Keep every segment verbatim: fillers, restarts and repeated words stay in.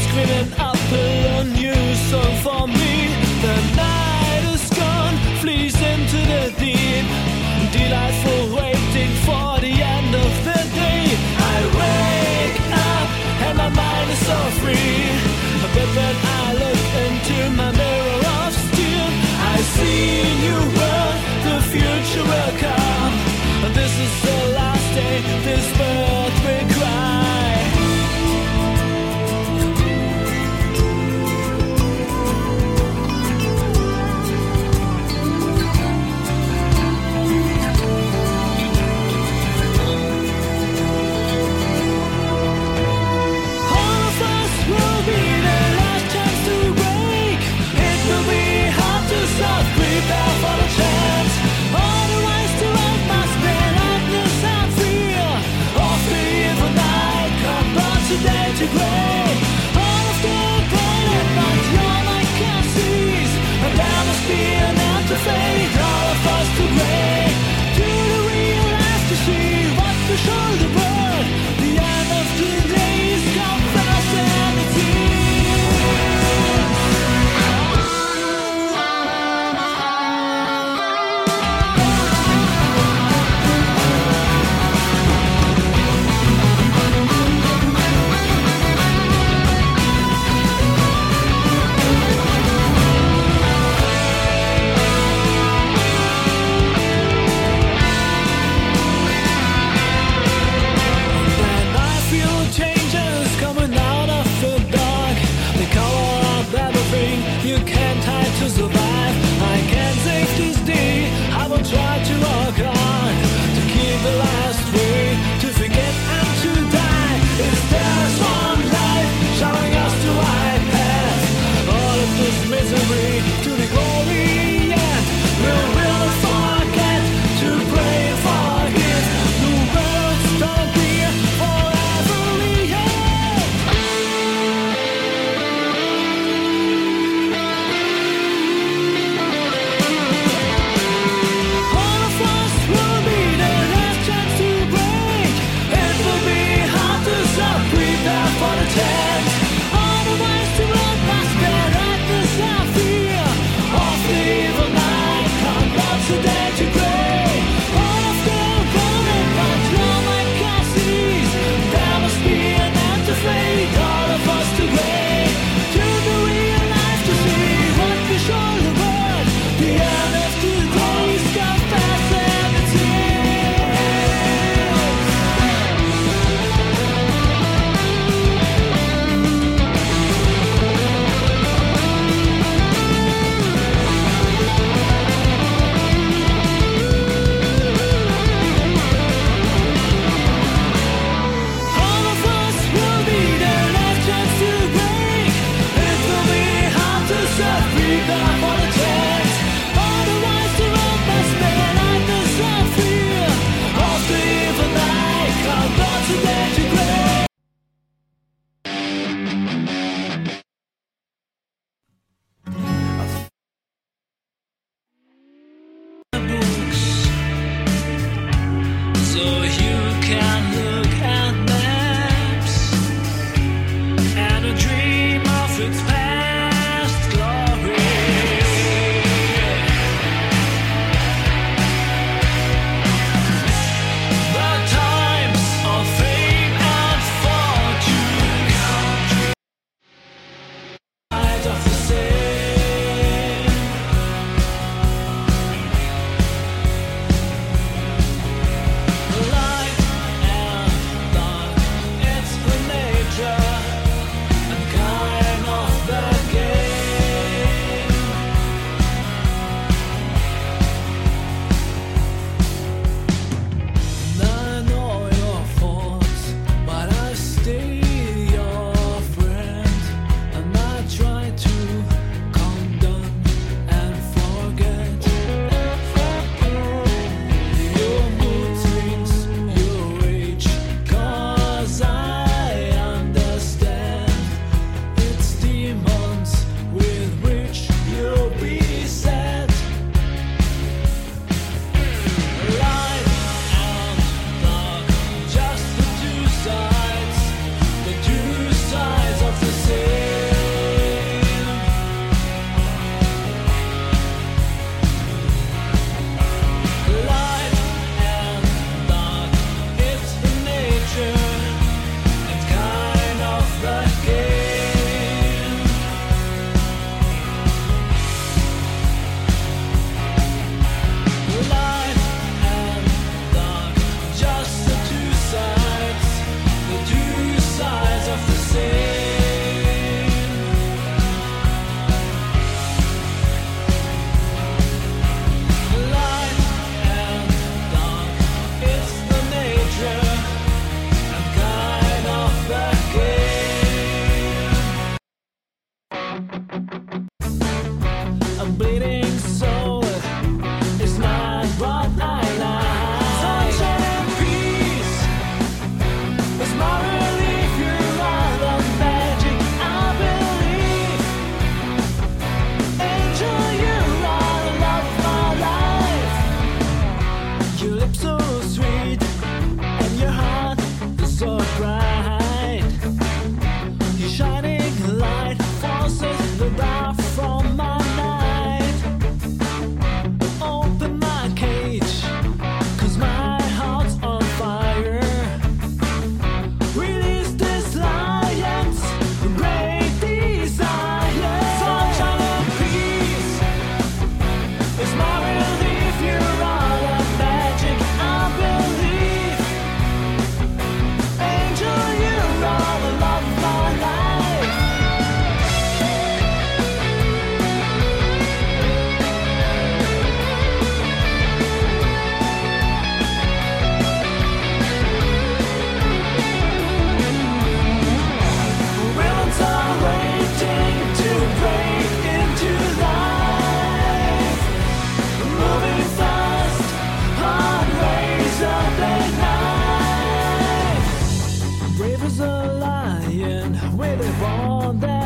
screaming up a new song for me. The night is gone, flees into the deep, delightful waiting for the end of the day. I wake up and my mind is so free, but when I look into my mirror of steel, I see a new world, the future will come. This is the last day, this bird will cry. Prepare for the chance. All the ways to life must be lightness and fear. Off the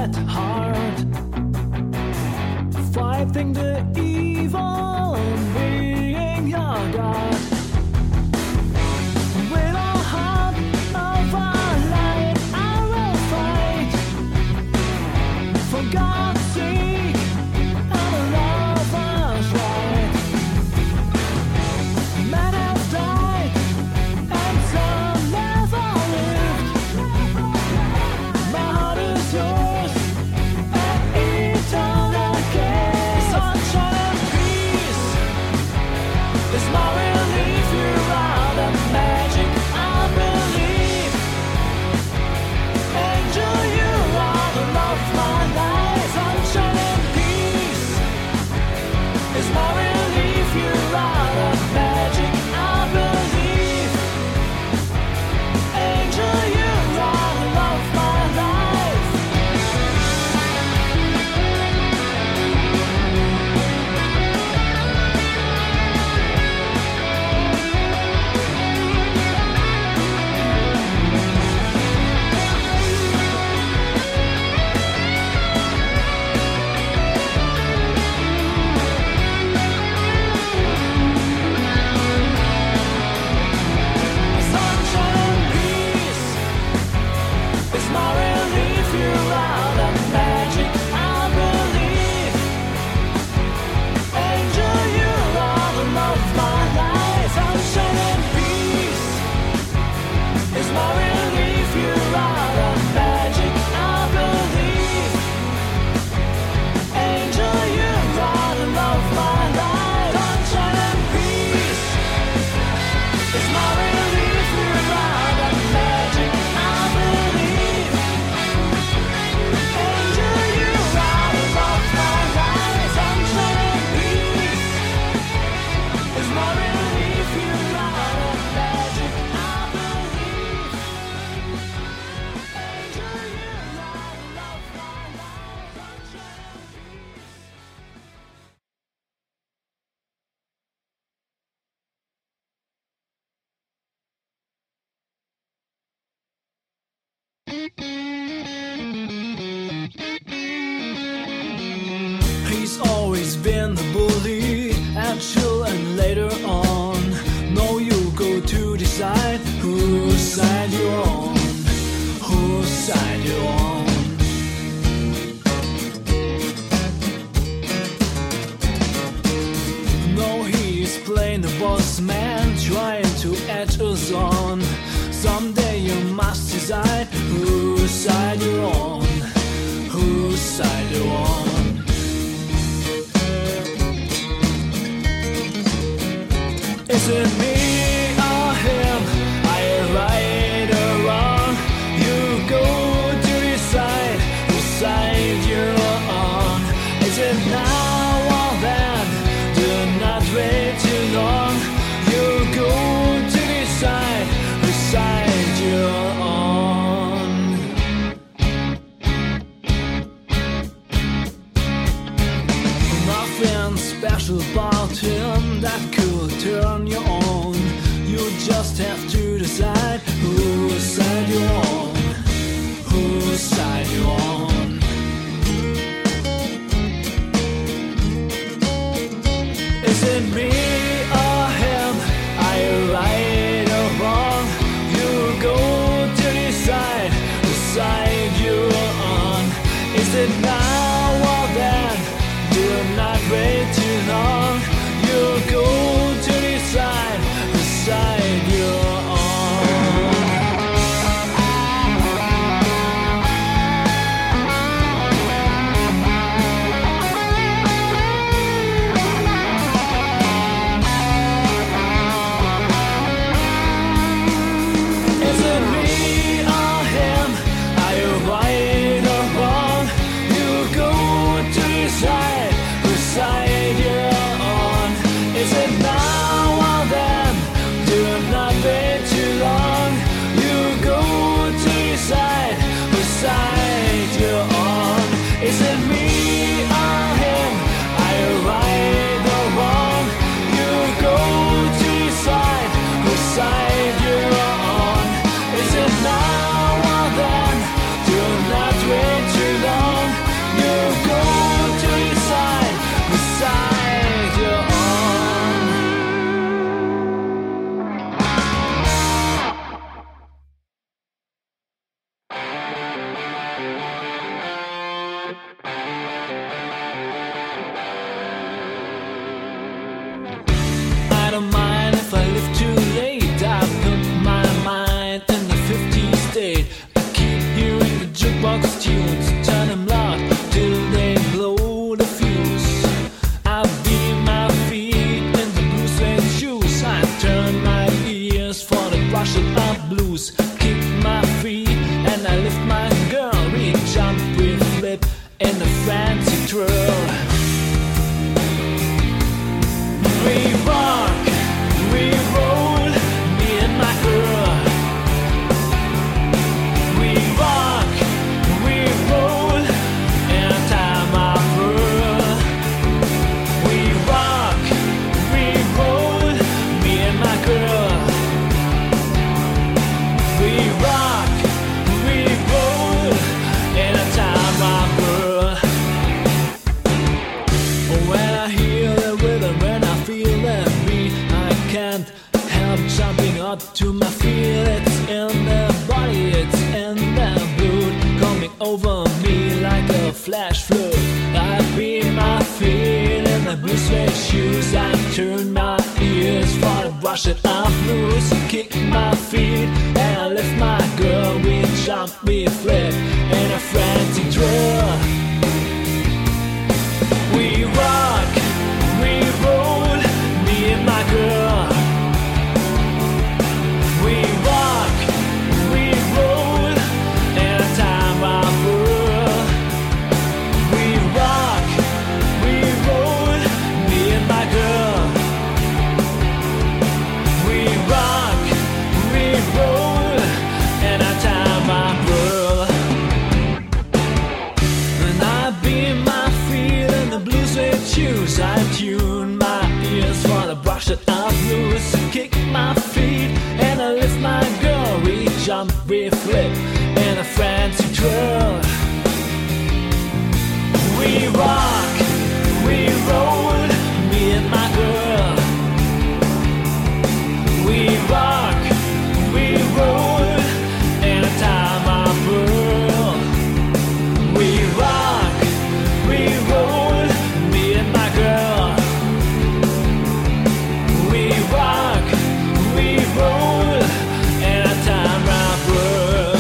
at heart, fighting the evil and being your God. With all heart of our light, I will fight for God's sake and the love us right. Men have died and some never lived. My heart is yours and eternal kiss. Sunshine and peace is my relief. You're out of magic, I believe. Angel, you are the love of my life. Sunshine and peace is my relief. You're out of magic, I believe. Angel, you are the love of my life. Sunshine and peace is my relief. You're out of magic, I believe. Angel, you are the love of my life. Sunshine and peace is my relief. You're out of magic, I believe. Angel, you are the love of my life. Sunshine and peace is my relief. You're out of magic, I believe. Angel, you are the love of my life. Sunshine and peace is my relief. You're out of magic, I believe. Angel, you are the love of my life. Sunshine and peace. He's always been the bully, and chill, and later on, no, you go to decide whose side you're on, whose side you're on. No, he's playing the boss man, trying to edge us on. Someday you must decide whose side you're on, whose side you're on. Is it me or him? Are you right or wrong? You go to decide whose side you're on. Is it now or then? Do not wait too long. You go to decide whose side you're on. Nothing special about him that could turn you on. You just have to decide whose side you're on, whose side you're on. Is it me or him? Are you right or wrong? You go to decide whose side you're on. Is it now or then? Do not wait too long. You go to decide whose side you're on. Is it me or him? Are you right or wrong? You go to decide whose side I live too late. I put my mind in the fifties state. I keep hearing the jukebox tunes, turn them loud till they blow the fuse. I beat my feet in the blue suede shoes. I turn my ears for the Russian up blues. Kick my feet and I lift my girl. We jump, we flip in the fancy twirl. We rock, we roll, me and my girl. We rock, we roll, in a time of whirl. We rock, we roll, me and my girl. We rock, we roll, in a time of whirl. When I hear the rhythm, when I feel that beat, I can't help jumping up to my feet. It's in the body, it's in the blood, coming over me like a flash flood. I beat my feet in the blue suede shoes. I turn my ears for the Russian up blues. Kick my feet and I lift my girl. We jump, we flip in a frenzy twirl. We rock, we roll, me and my girl. We rock, we roll, in a time of whirl. We rock, we roll, me and my girl. We rock, we roll, in a time of whirl. And I beat my feet in the blue suede shoes. I tune my ears for the brush that I blues. Kick my feet and I lift my girl. We jump, we flip in a fancy twirl. We rock, we roll, me and my girl. We rock, we roll, in a time of whirl. We rock, we roll, me and my girl. We rock, we roll, in a time of whirl.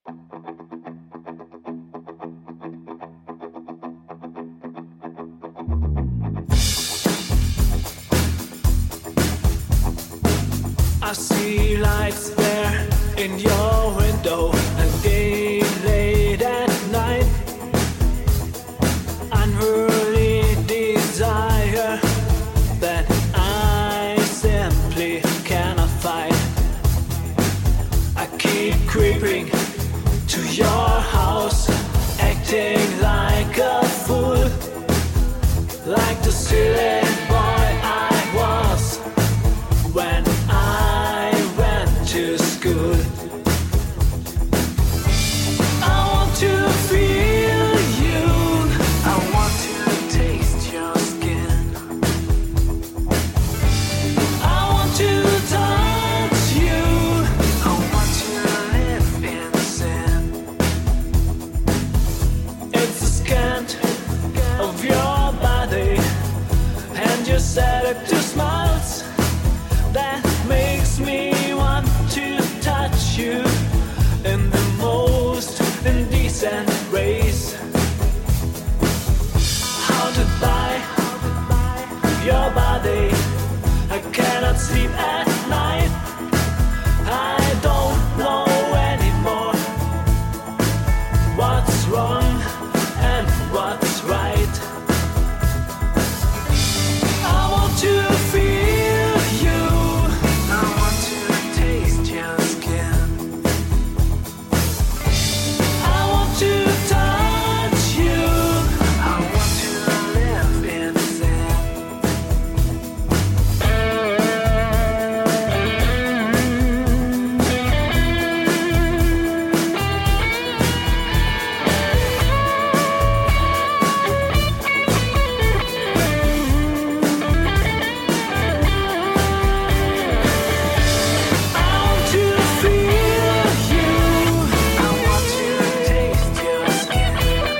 I see lights there in your window, again late at night. Unruly desire that I simply cannot fight. I keep creeping to your house, acting like a fool, like the silly boy I was when I went to school. I want to feel you, I want to taste your skin, I want to touch you, I want to live in sin. It's the scent of your body and your seductive smiles that makes me want to touch you in the most indecent ways. How to buy your body, I cannot sleep at night. I don't know anymore what's wrong and what's right. I want to feel you, I want to taste your skin, I want to touch you, I want to live in sin. I want to feel you, I want to taste your skin,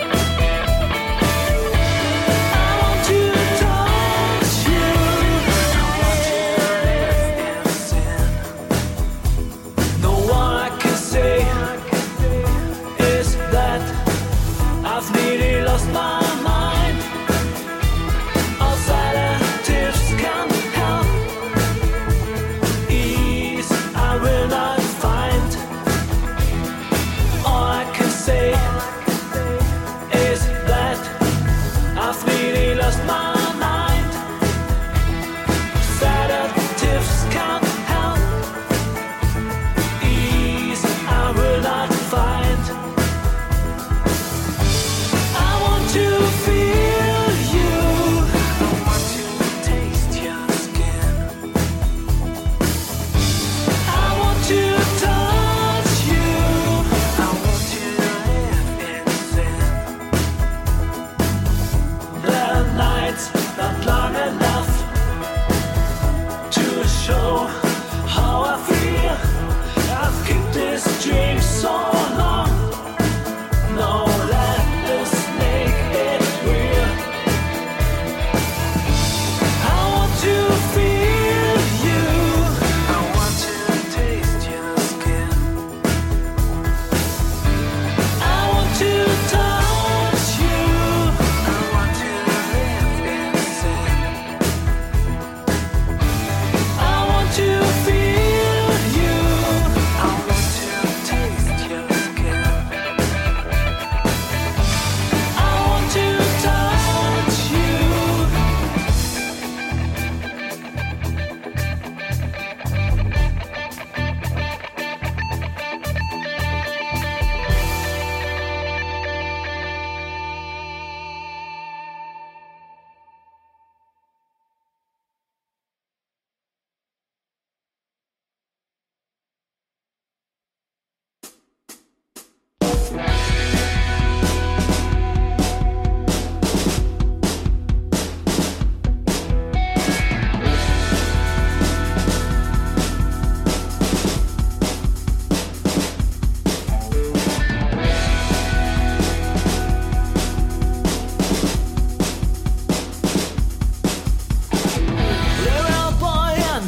I want to touch you, I want to live in sin. No one I can say is that I've nearly lost my mind. All sedatives can help. Ease I will not find. All I can say is that I've nearly lost my mind. Sedatives can help. Ease I will not find. I want to feel you, I want to taste your skin, I want to touch you, I want to live in sin. The night's not long enough to show how I feel. I've kept this dream so long. No, let us make it real. I want to feel you, I want to taste your skin, I want to touch you, I want to live in sin. I want to feel you, I want to taste your skin, I want to touch you.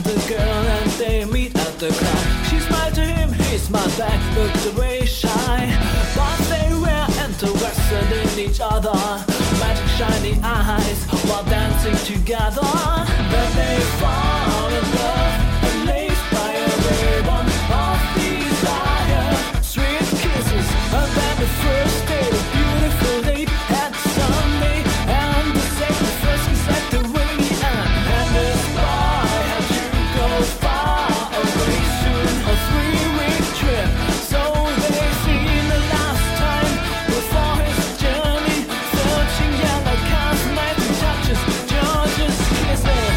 The crowd. She smiled to him, he smiled back, looked away shy. each other, magic shiny eyes while dancing together. Then they fall in love, amazed by a ribbon of desire, sweet kisses, and then the first day, the beautiful date at Sunday, and the second first kiss at the waiting end. And this boy had to go far away soon, a three-week trip, so they seen the last time before his journey, searching yellow cars, nights and touches, George's kisses.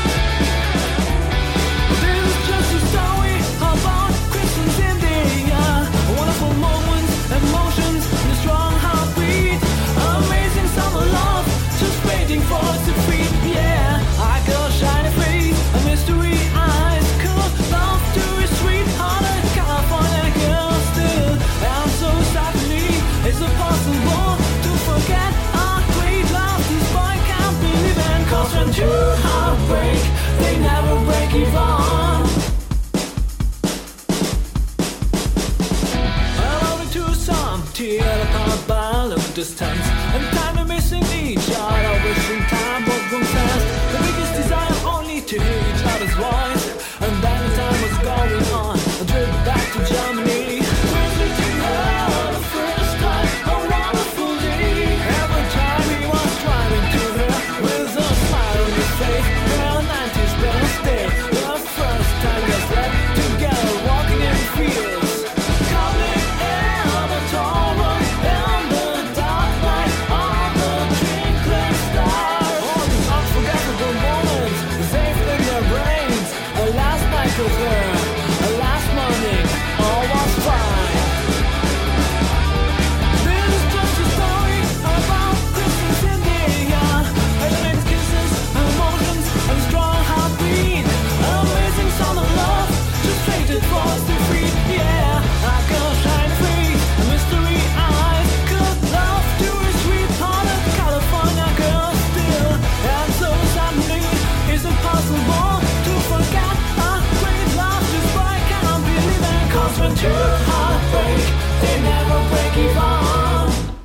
This is just a story about Christmas India, wonderful moments, emotions, and a strong heartbeat, amazing summer love, just waiting for us to feed. Yeah, I got a shiny face, a mystery eyes, cool love to a sweetheart, a California girl still. And so sadly, it's impossible to forget our great love. This boy can't believe in, cause when two hearts break, they never break even. Hello to some tear apart by long distance, and time we're missing each other, wishing time was going fast. The biggest desire only to hear each other's voice, and then the time was going on. I drove back to Germany, visiting her the first time, a wonderful day. Every time he was driving to her with a smile on his face, her nineties birthday, the first time we slept together, walking in fields, coming in the tall in the dark light of the twinkling star. All these unforgettable moments saved in their brains. A last night with her, a last morning, all was fine. This is just a story about Christmas India, passionate kisses, emotions, and a strong heartbeat, amazing summer love, just waited for us to feed. Yeah, I got a shiny face, a mystery eyes, good love to a sweetheart, a California girl still. And so suddenly, it's impossible to forget our great love. This boy can't believe it, cause when two hearts break, they never break even.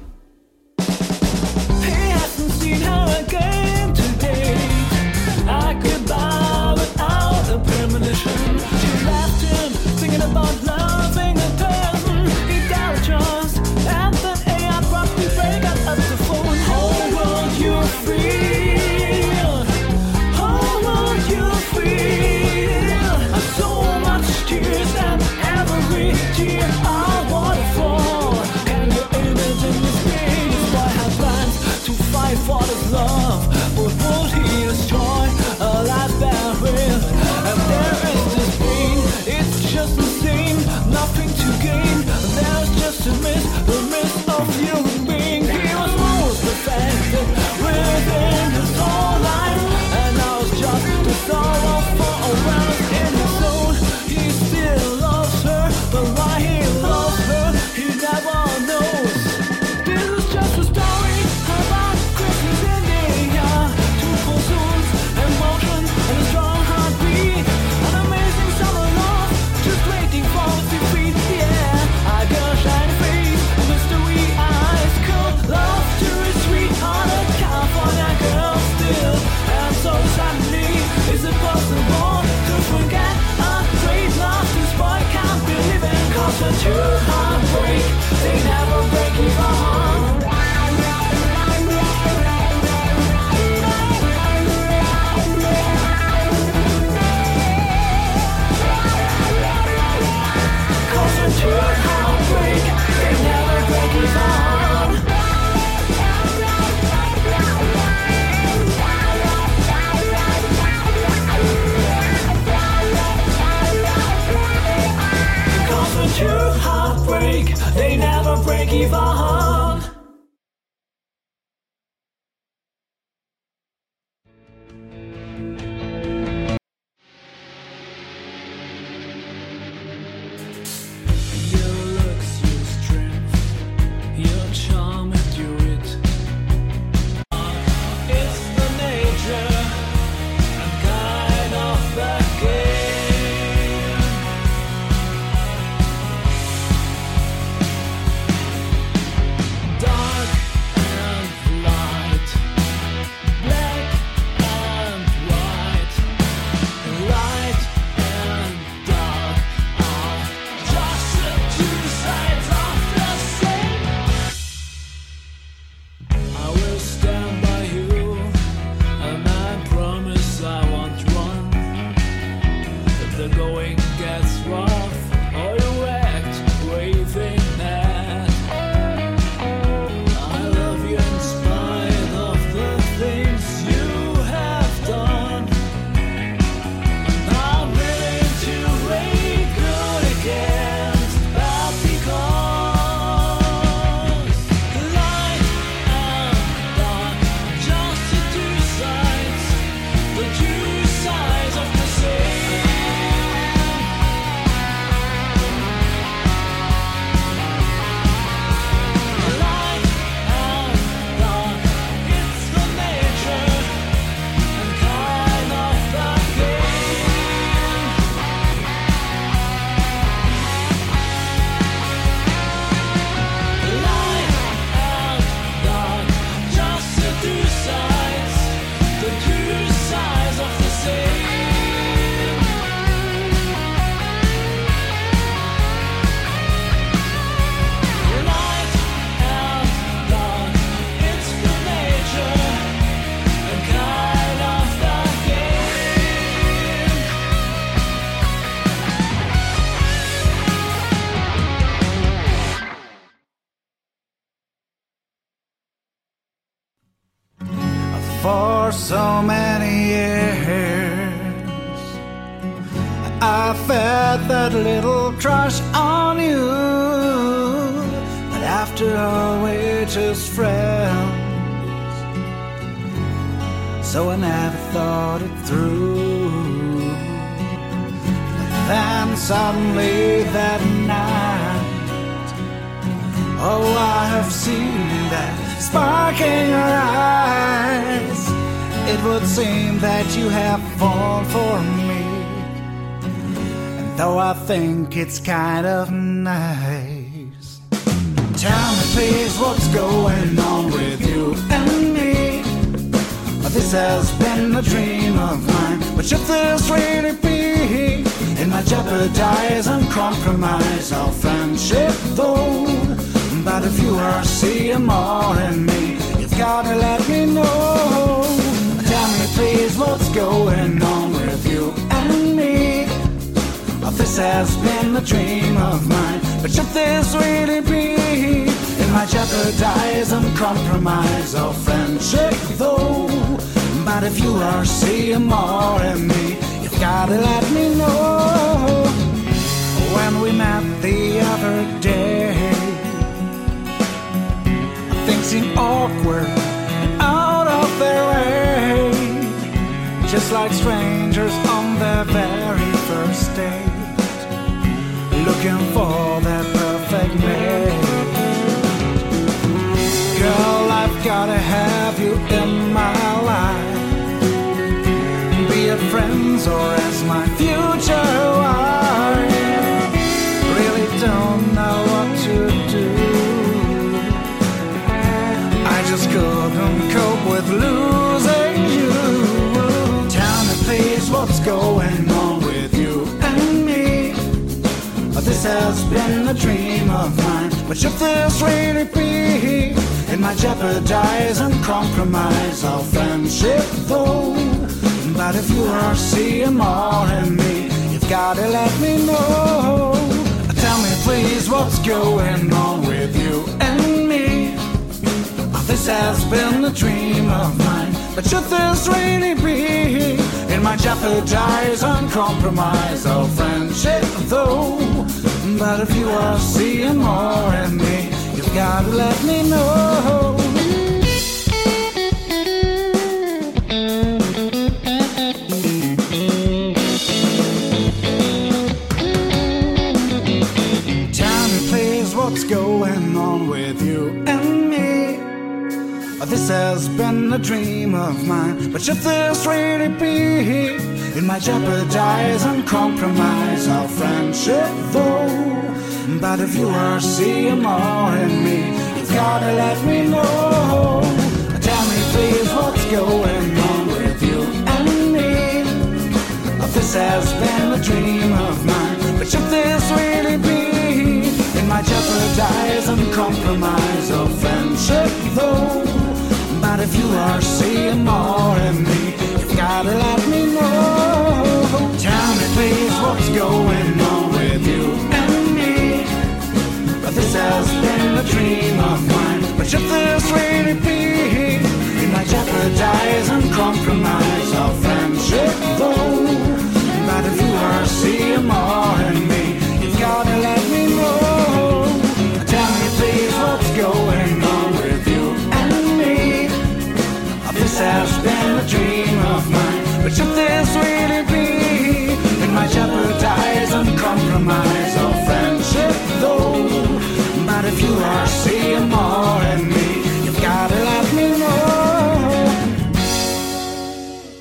He hasn't seen her again today. I could buy without a premonition. She left him thinking about loving a person he doubted trust, and then A I abruptly break up at the phone. Oh, won't you feel? Oh, won't you feel? So much tears and every tear I waterfall. Can you imagine this pain? This boy had plans to fight for this love, but would he destroy a life buried? And there is this pain, it's just insane, nothing to gain. There's just a mist, the mist of human being. He was most perfected within his whole life, and now it's just the sorrow for awareness in his soul. He still loves her, but why he loves her, he never knows. This is just a story about Christmas India, two full souls, emotions, and a strong heartbeat, an amazing summer love, just waiting for us to feed. Yeah, I got a shiny face, a mystery eyes, cold love to a sweetheart, a California girl still. And so suddenly, is it possible to forget our great love? This boy can't believe it, cause when two hearts break, they never break even. Cause when two hearts break, they never break even. Cause when two hearts break, they never break even. Your looks, your strength, your charm and your wit, it's the nature and kind of the game. Dark For so many years I fed that little crush on you, but after all we're just friends. So I never thought it through. But then suddenly that night, oh, I have seen that spark in your eyes. It would seem that you have fallen for me, and though I think it's kind of nice. Tell me please what's going on with you and me. This has been a dream of mine, but should this really be? It might jeopardize and compromise our friendship though. But if you are seeing more in me, you've gotta let me know. Tell me please what's going on with you and me. This has been a dream of mine, but should this really be? It might jeopardize and compromise our friendship though. But if you are seeing more in me, you've gotta let me know. When we met the other day, things seemed awkward and out of their way, just like strangers on their very first date, looking for their perfect mate. Girl, I've gotta have you in my life, be it friends or as my future wife. Really don't know what to do. I just couldn't cope with losing you. Tell me please what's going on with you and me. This has been a dream of mine, but should this really be? It might jeopardize and compromise our friendship though. But if you are seeing more in me, you've gotta let me know. Tell me please what's going on with you and me. This has been a dream of mine, but should this really be? It might jeopardize and compromise our friendship though. But if you are seeing more in me, you've gotta let me know. Tell me please what's going on with you and me. This has been a dream of mine, but should this really be? It might jeopardize and compromise our friendship though. But if you are seeing more in me, you've gotta let me know. Tell me please what's going on with you and me. This has been a dream of mine, but should this really be? It might jeopardize and compromise our friendship though. But if you are seeing more in me, you've gotta let me know. Tell me please what's going on with you and me. This has been a dream of mine, but should this really be? It might jeopardize and compromise our friendship though. But if you are seeing more in me, you've gotta let me know. Tell me please what's going on with you and me. This has been a dream of mine, but should this really be? It might jeopardize and compromise our friendship though. But if you are seeing more in me, you've gotta let me know.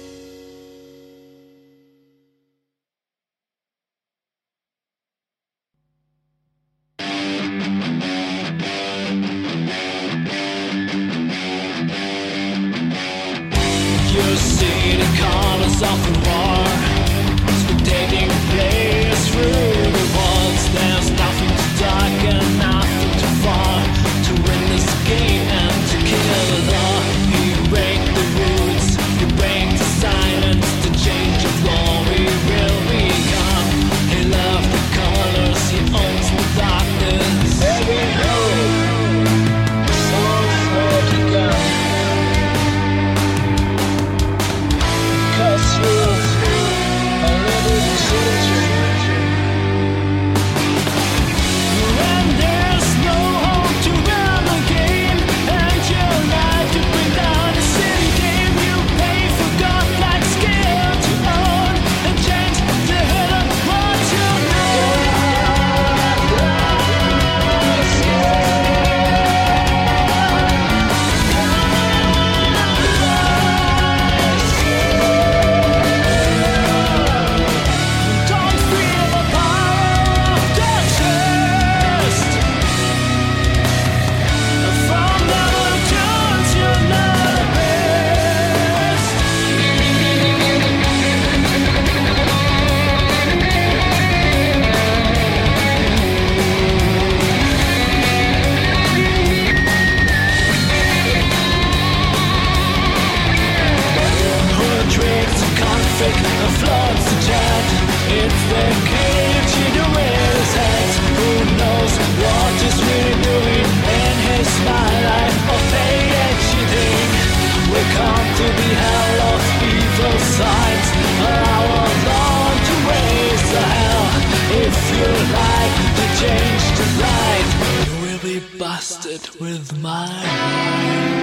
busted with my mind.